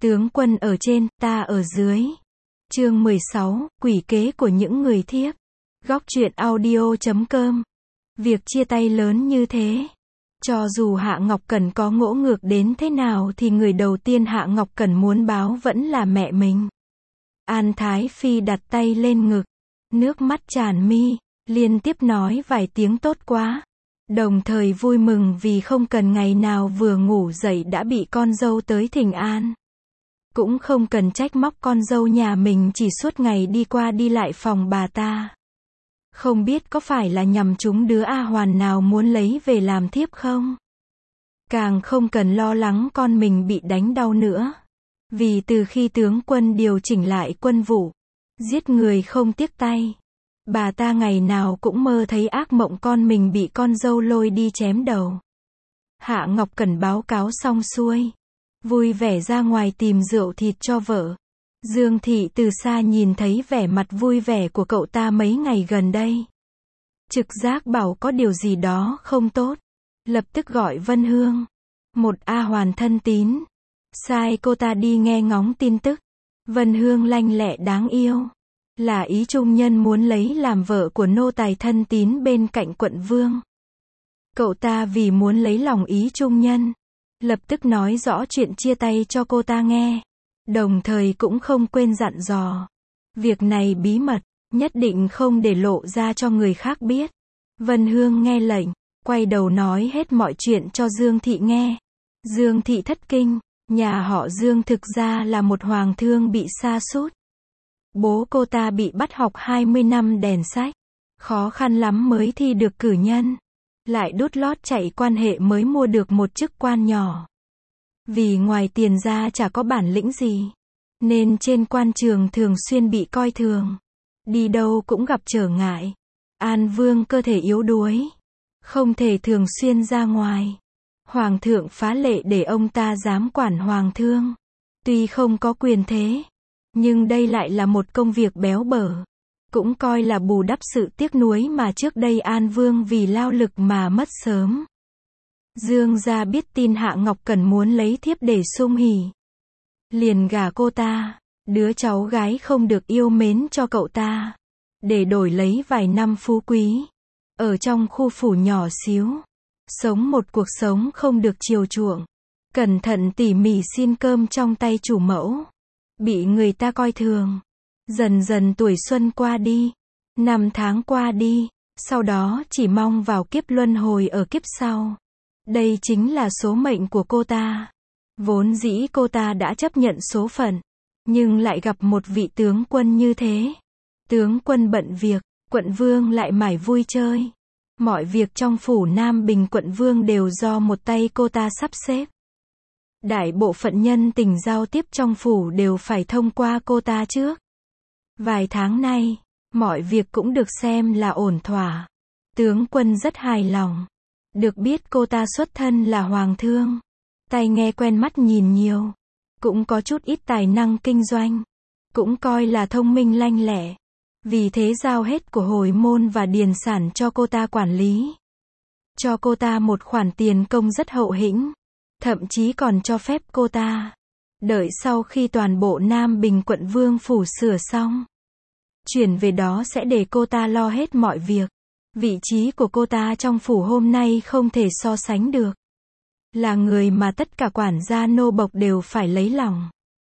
Tướng quân ở trên, ta ở dưới. Chương 16, quỷ kế của những người thiếp. Góc truyện audio.com. Việc chia tay lớn như thế. Cho dù Hạ Ngọc Cẩn có ngỗ ngược đến thế nào thì người đầu tiên Hạ Ngọc Cẩn muốn báo vẫn là mẹ mình. An Thái Phi đặt tay lên ngực, nước mắt tràn mi, liên tiếp nói vài tiếng tốt quá. Đồng thời vui mừng vì không cần ngày nào vừa ngủ dậy đã bị con dâu tới thỉnh an. Cũng không cần trách móc con dâu nhà mình chỉ suốt ngày đi qua đi lại phòng bà ta. Không biết có phải là nhằm trúng đứa A Hoàn nào muốn lấy về làm thiếp không? Càng không cần lo lắng con mình bị đánh đau nữa. Vì từ khi tướng quân điều chỉnh lại quân vụ, giết người không tiếc tay, bà ta ngày nào cũng mơ thấy ác mộng con mình bị con dâu lôi đi chém đầu. Hạ Ngọc Cẩn báo cáo xong xuôi, vui vẻ ra ngoài tìm rượu thịt cho vợ. Dương Thị từ xa nhìn thấy vẻ mặt vui vẻ của cậu ta mấy ngày gần đây. Trực giác bảo có điều gì đó không tốt. Lập tức gọi Vân Hương, một A Hoàn thân tín, sai cô ta đi nghe ngóng tin tức. Vân Hương lanh lẹ đáng yêu, là ý trung nhân muốn lấy làm vợ của nô tài thân tín bên cạnh quận vương. Cậu ta vì muốn lấy lòng ý trung nhân, lập tức nói rõ chuyện chia tay cho cô ta nghe. Đồng thời cũng không quên dặn dò, việc này bí mật, nhất định không để lộ ra cho người khác biết. Vân Hương nghe lệnh, quay đầu nói hết mọi chuyện cho Dương Thị nghe. Dương Thị thất kinh, nhà họ Dương thực ra là một hoàng thương bị sa sút. Bố cô ta bị bắt học 20 năm đèn sách, khó khăn lắm mới thi được cử nhân, lại đút lót chạy quan hệ mới mua được một chức quan nhỏ. Vì ngoài tiền ra chả có bản lĩnh gì, nên trên quan trường thường xuyên bị coi thường, đi đâu cũng gặp trở ngại. An Vương cơ thể yếu đuối, không thể thường xuyên ra ngoài. Hoàng thượng phá lệ để ông ta giám quản hoàng thương. Tuy không có quyền thế, nhưng đây lại là một công việc béo bở, cũng coi là bù đắp sự tiếc nuối mà trước đây An Vương vì lao lực mà mất sớm. Dương gia biết tin Hạ Ngọc Cẩn muốn lấy thiếp để sum hỉ, liền gả cô ta, đứa cháu gái không được yêu mến cho cậu ta, để đổi lấy vài năm phú quý, ở trong khu phủ nhỏ xíu, sống một cuộc sống không được chiều chuộng, cẩn thận tỉ mỉ xin cơm trong tay chủ mẫu, bị người ta coi thường. Dần dần tuổi xuân qua đi, năm tháng qua đi, sau đó chỉ mong vào kiếp luân hồi ở kiếp sau. Đây chính là số mệnh của cô ta. Vốn dĩ cô ta đã chấp nhận số phận, nhưng lại gặp một vị tướng quân như thế. Tướng quân bận việc, quận vương lại mải vui chơi. Mọi việc trong phủ Nam Bình quận vương đều do một tay cô ta sắp xếp. Đại bộ phận nhân tình giao tiếp trong phủ đều phải thông qua cô ta trước. Vài tháng nay, mọi việc cũng được xem là ổn thỏa. Tướng quân rất hài lòng. Được biết cô ta xuất thân là hoàng thương, tai nghe quen mắt nhìn nhiều, cũng có chút ít tài năng kinh doanh, cũng coi là thông minh lanh lẹ. Vì thế giao hết của hồi môn và điền sản cho cô ta quản lý. Cho cô ta một khoản tiền công rất hậu hĩnh, thậm chí còn cho phép cô ta đợi sau khi toàn bộ Nam Bình quận vương phủ sửa xong, chuyển về đó sẽ để cô ta lo hết mọi việc. Vị trí của cô ta trong phủ hôm nay không thể so sánh được. Là người mà tất cả quản gia nô bộc đều phải lấy lòng.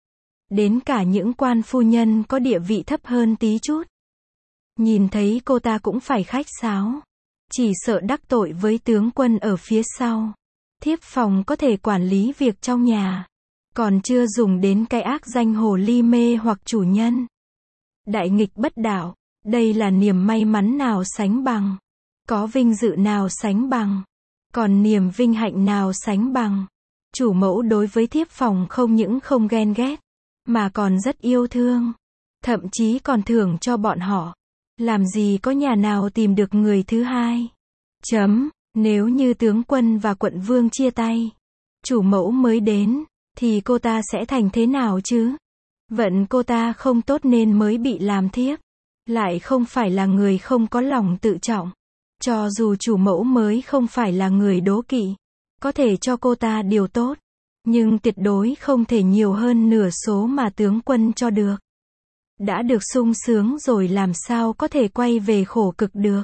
Đến cả những quan phu nhân có địa vị thấp hơn tí chút, nhìn thấy cô ta cũng phải khách sáo. Chỉ sợ đắc tội với tướng quân ở phía sau. Thiếp phòng có thể quản lý việc trong nhà, còn chưa dùng đến cái ác danh hồ ly mê hoặc chủ nhân. Đại nghịch bất đạo. Đây là niềm may mắn nào sánh bằng, có vinh dự nào sánh bằng, còn niềm vinh hạnh nào sánh bằng. Chủ mẫu đối với thiếp phòng không những không ghen ghét, mà còn rất yêu thương, thậm chí còn thưởng cho bọn họ. Làm gì có nhà nào tìm được người thứ hai. Nếu như tướng quân và quận vương chia tay, chủ mẫu mới đến, thì cô ta sẽ thành thế nào chứ? Vận cô ta không tốt nên mới bị làm thiếp. Lại không phải là người không có lòng tự trọng. Cho dù chủ mẫu mới không phải là người đố kỵ, có thể cho cô ta điều tốt, nhưng tuyệt đối không thể nhiều hơn nửa số mà tướng quân cho được. Đã được sung sướng rồi làm sao có thể quay về khổ cực được.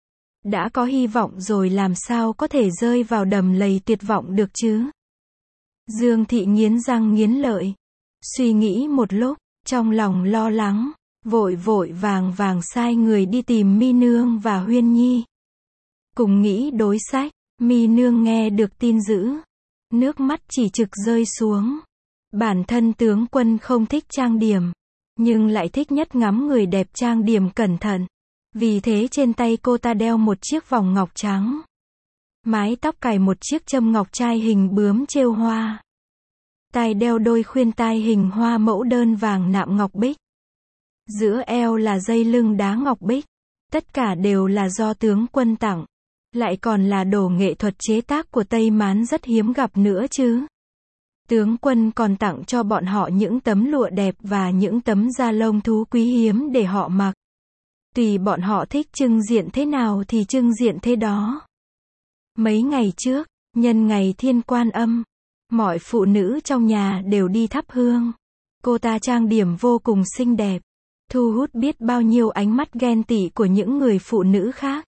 Đã có hy vọng rồi làm sao có thể rơi vào đầm lầy tuyệt vọng được chứ. Dương Thị nghiến răng nghiến lợi. Suy nghĩ một lúc, trong lòng lo lắng, vội vội vàng vàng sai người đi tìm Mi Nương và Huyên Nhi. Cùng nghĩ đối sách, Mi Nương nghe được tin dữ. Nước mắt chỉ trực rơi xuống. Bản thân tướng quân không thích trang điểm, nhưng lại thích nhất ngắm người đẹp trang điểm cẩn thận. Vì thế trên tay cô ta đeo một chiếc vòng ngọc trắng. Mái tóc cài một chiếc châm ngọc trai hình bướm trêu hoa. Tai đeo đôi khuyên tai hình hoa mẫu đơn vàng nạm ngọc bích. Giữa eo là dây lưng đá ngọc bích. Tất cả đều là do tướng quân tặng. Lại còn là đồ nghệ thuật chế tác của Tây Mán rất hiếm gặp nữa chứ. Tướng quân còn tặng cho bọn họ những tấm lụa đẹp và những tấm da lông thú quý hiếm để họ mặc. Tùy bọn họ thích trưng diện thế nào thì trưng diện thế đó. Mấy ngày trước, nhân ngày Thiên Quan Âm, mọi phụ nữ trong nhà đều đi thắp hương. Cô ta trang điểm vô cùng xinh đẹp, thu hút biết bao nhiêu ánh mắt ghen tị của những người phụ nữ khác.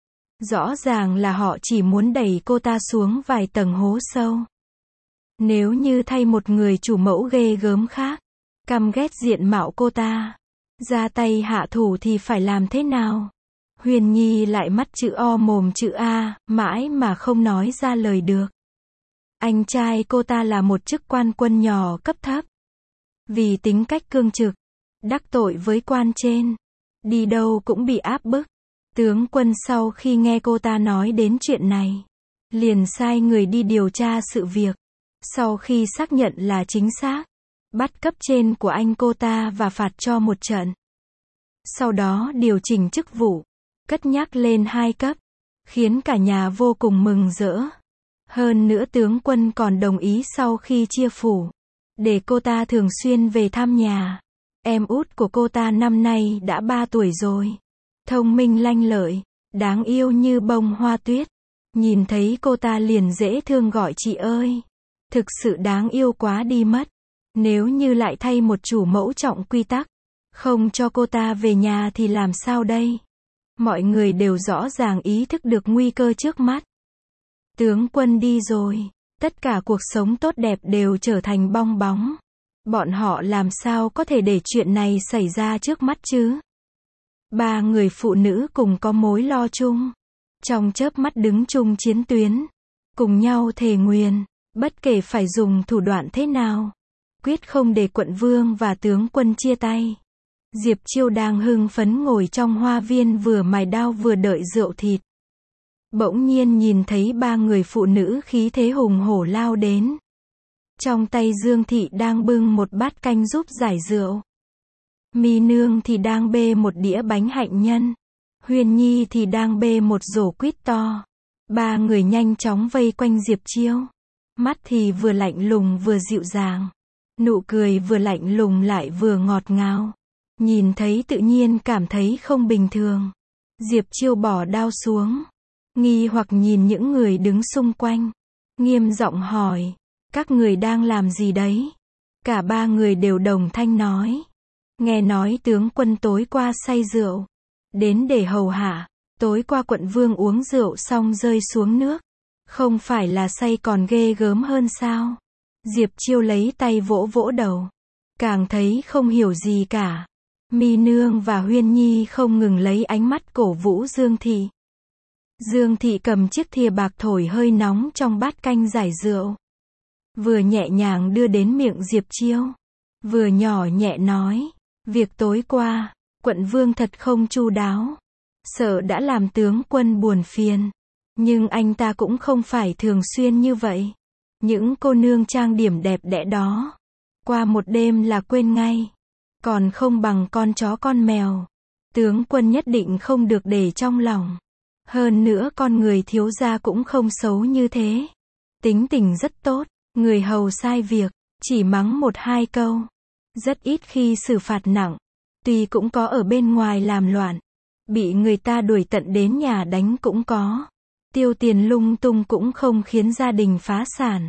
Rõ ràng là họ chỉ muốn đẩy cô ta xuống vài tầng hố sâu. Nếu như thay một người chủ mẫu ghê gớm khác, căm ghét diện mạo cô ta, ra tay hạ thủ thì phải làm thế nào? Huyền Nhi lại mắt chữ O mồm chữ A, mãi mà không nói ra lời được. Anh trai cô ta là một chức quan quân nhỏ cấp thấp. Vì tính cách cương trực, đắc tội với quan trên, đi đâu cũng bị áp bức. Tướng quân sau khi nghe cô ta nói đến chuyện này, liền sai người đi điều tra sự việc. Sau khi xác nhận là chính xác, bắt cấp trên của anh cô ta và phạt cho một trận. Sau đó điều chỉnh chức vụ, cất nhắc lên 2 cấp, khiến cả nhà vô cùng mừng rỡ. Hơn nữa tướng quân còn đồng ý sau khi chia phủ, để cô ta thường xuyên về thăm nhà. Em út của cô ta năm nay đã 3 tuổi rồi. Thông minh lanh lợi, đáng yêu như bông hoa tuyết. Nhìn thấy cô ta liền dễ thương gọi chị ơi. Thực sự đáng yêu quá đi mất. Nếu như lại thay một chủ mẫu trọng quy tắc, không cho cô ta về nhà thì làm sao đây? Mọi người đều rõ ràng ý thức được nguy cơ trước mắt. Tướng quân đi rồi, tất cả cuộc sống tốt đẹp đều trở thành bong bóng. Bọn họ làm sao có thể để chuyện này xảy ra trước mắt chứ? 3 người phụ nữ cùng có mối lo chung, trong chớp mắt đứng chung chiến tuyến, cùng nhau thề nguyền, bất kể phải dùng thủ đoạn thế nào, quyết không để quận vương và tướng quân chia tay. Diệp Chiêu đang hưng phấn ngồi trong hoa viên vừa mài đao vừa đợi rượu thịt. Bỗng nhiên nhìn thấy 3 người phụ nữ khí thế hùng hổ lao đến. Trong tay Dương Thị đang bưng một bát canh giúp giải rượu. Mi Nương thì đang bê một đĩa bánh hạnh nhân. Huyền Nhi thì đang bê một rổ quýt to. 3 người nhanh chóng vây quanh Diệp Chiêu. Mắt thì vừa lạnh lùng vừa dịu dàng. Nụ cười vừa lạnh lùng lại vừa ngọt ngào. Nhìn thấy tự nhiên cảm thấy không bình thường. Diệp Chiêu bỏ đao xuống, nghi hoặc nhìn những người đứng xung quanh, nghiêm giọng hỏi, các người đang làm gì đấy? Cả 3 người đều đồng thanh nói, nghe nói tướng quân tối qua say rượu, đến để hầu hạ. Tối qua quận vương uống rượu xong rơi xuống nước, không phải là say còn ghê gớm hơn sao? Diệp Chiêu lấy tay vỗ vỗ đầu, càng thấy không hiểu gì cả. Mi Nương và Huyên Nhi không ngừng lấy ánh mắt cổ vũ Dương Thị. Dương Thị cầm chiếc thìa bạc thổi hơi nóng trong bát canh giải rượu, vừa nhẹ nhàng đưa đến miệng Diệp Chiêu, vừa nhỏ nhẹ nói, việc tối qua, quận vương thật không chu đáo, sợ đã làm tướng quân buồn phiền, nhưng anh ta cũng không phải thường xuyên như vậy. Những cô nương trang điểm đẹp đẽ đó, qua một đêm là quên ngay, còn không bằng con chó con mèo. Tướng quân nhất định không được để trong lòng. Hơn nữa con người thiếu gia cũng không xấu như thế. Tính tình rất tốt, người hầu sai việc, chỉ mắng 1-2 câu. Rất ít khi xử phạt nặng, tuy cũng có ở bên ngoài làm loạn, bị người ta đuổi tận đến nhà đánh cũng có. Tiêu tiền lung tung cũng không khiến gia đình phá sản.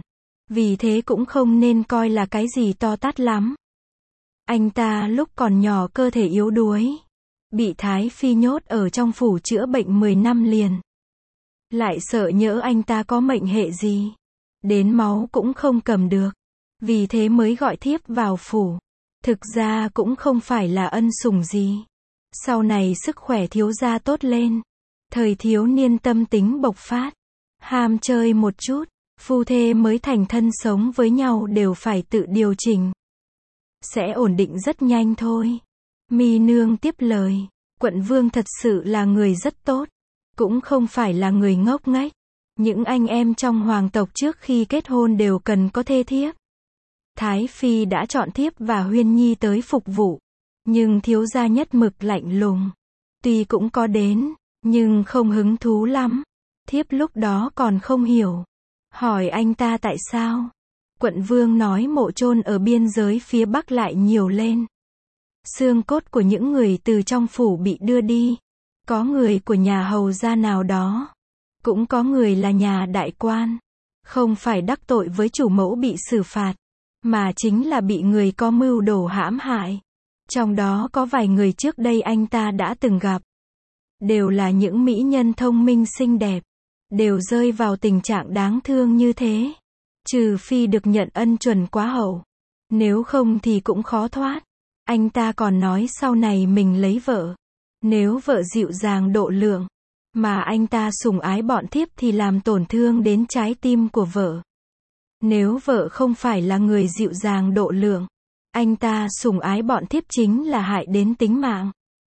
Vì thế cũng không nên coi là cái gì to tát lắm. Anh ta lúc còn nhỏ cơ thể yếu đuối, bị Thái Phi nhốt ở trong phủ chữa bệnh 10 năm liền. Lại sợ nhỡ anh ta có mệnh hệ gì, đến máu cũng không cầm được. Vì thế mới gọi thiếp vào phủ. Thực ra cũng không phải là ân sủng gì. Sau này sức khỏe thiếu gia tốt lên. Thời thiếu niên tâm tính bộc phát. Ham chơi một chút. Phu thê mới thành thân sống với nhau đều phải tự điều chỉnh. Sẽ ổn định rất nhanh thôi. Mi nương tiếp lời. Quận vương thật sự là người rất tốt. Cũng không phải là người ngốc nghếch. Những anh em trong hoàng tộc trước khi kết hôn đều cần có thê thiếp. Thái Phi đã chọn thiếp và Huyên Nhi tới phục vụ. Nhưng thiếu gia nhất mực lạnh lùng. Tuy cũng có đến, nhưng không hứng thú lắm. Thiếp lúc đó còn không hiểu. Hỏi anh ta tại sao? Quận vương nói mộ chôn ở biên giới phía Bắc lại nhiều lên. Xương cốt của những người từ trong phủ bị đưa đi. Có người của nhà hầu gia nào đó. Cũng có người là nhà đại quan. Không phải đắc tội với chủ mẫu bị xử phạt, mà chính là bị người có mưu đồ hãm hại. Trong đó có vài người trước đây anh ta đã từng gặp. Đều là những mỹ nhân thông minh xinh đẹp. Đều rơi vào tình trạng đáng thương như thế. Trừ phi được nhận ân chuẩn quá hậu. Nếu không thì cũng khó thoát. Anh ta còn nói sau này mình lấy vợ. Nếu vợ dịu dàng độ lượng, mà anh ta sủng ái bọn thiếp thì làm tổn thương đến trái tim của vợ. Nếu vợ không phải là người dịu dàng độ lượng, anh ta sủng ái bọn thiếp chính là hại đến tính mạng.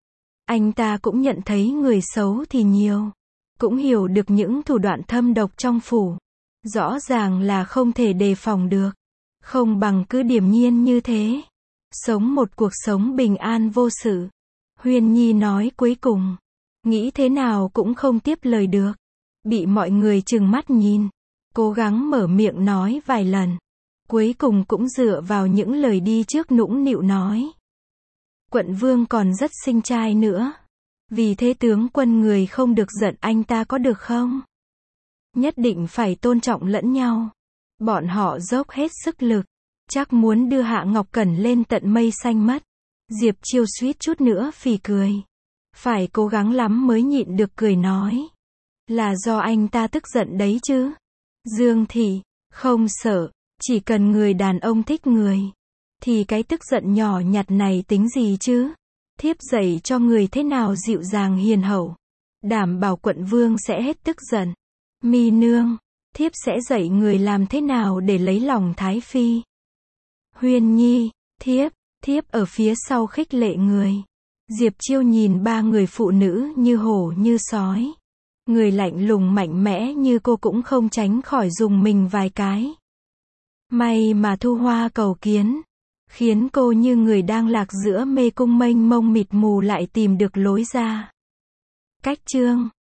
Anh ta cũng nhận thấy người xấu thì nhiều. Cũng hiểu được những thủ đoạn thâm độc trong phủ. Rõ ràng là không thể đề phòng được. Không bằng cứ điềm nhiên như thế. Sống một cuộc sống bình an vô sự. Huyên Nhi nói cuối cùng. Nghĩ thế nào cũng không tiếp lời được. Bị mọi người trừng mắt nhìn. Cố gắng mở miệng nói vài lần. Cuối cùng cũng dựa vào những lời đi trước nũng nịu nói. Quận vương còn rất xinh trai nữa. Vì thế tướng quân người không được giận anh ta có được không? Nhất định phải tôn trọng lẫn nhau. Bọn họ dốc hết sức lực. Chắc muốn đưa Hạ Ngọc Cẩn lên tận mây xanh mất. Diệp Chiêu suýt chút nữa phì cười. Phải cố gắng lắm mới nhịn được cười nói. Là do anh ta tức giận đấy chứ. Dương Thị, không sợ. Chỉ cần người đàn ông thích người. Thì cái tức giận nhỏ nhặt này tính gì chứ? Thiếp dạy cho người thế nào dịu dàng hiền hậu. Đảm bảo quận vương sẽ hết tức giận. Mi nương, thiếp sẽ dạy người làm thế nào để lấy lòng Thái Phi. Huyên Nhi, thiếp ở phía sau khích lệ người. Diệp Chiêu nhìn ba người phụ nữ như hổ như sói. Người lạnh lùng mạnh mẽ như cô cũng không tránh khỏi dùng mình vài cái. May mà Thu Hoa cầu kiến. Khiến cô như người đang lạc giữa mê cung mênh mông mịt mù lại tìm được lối ra. Cách chương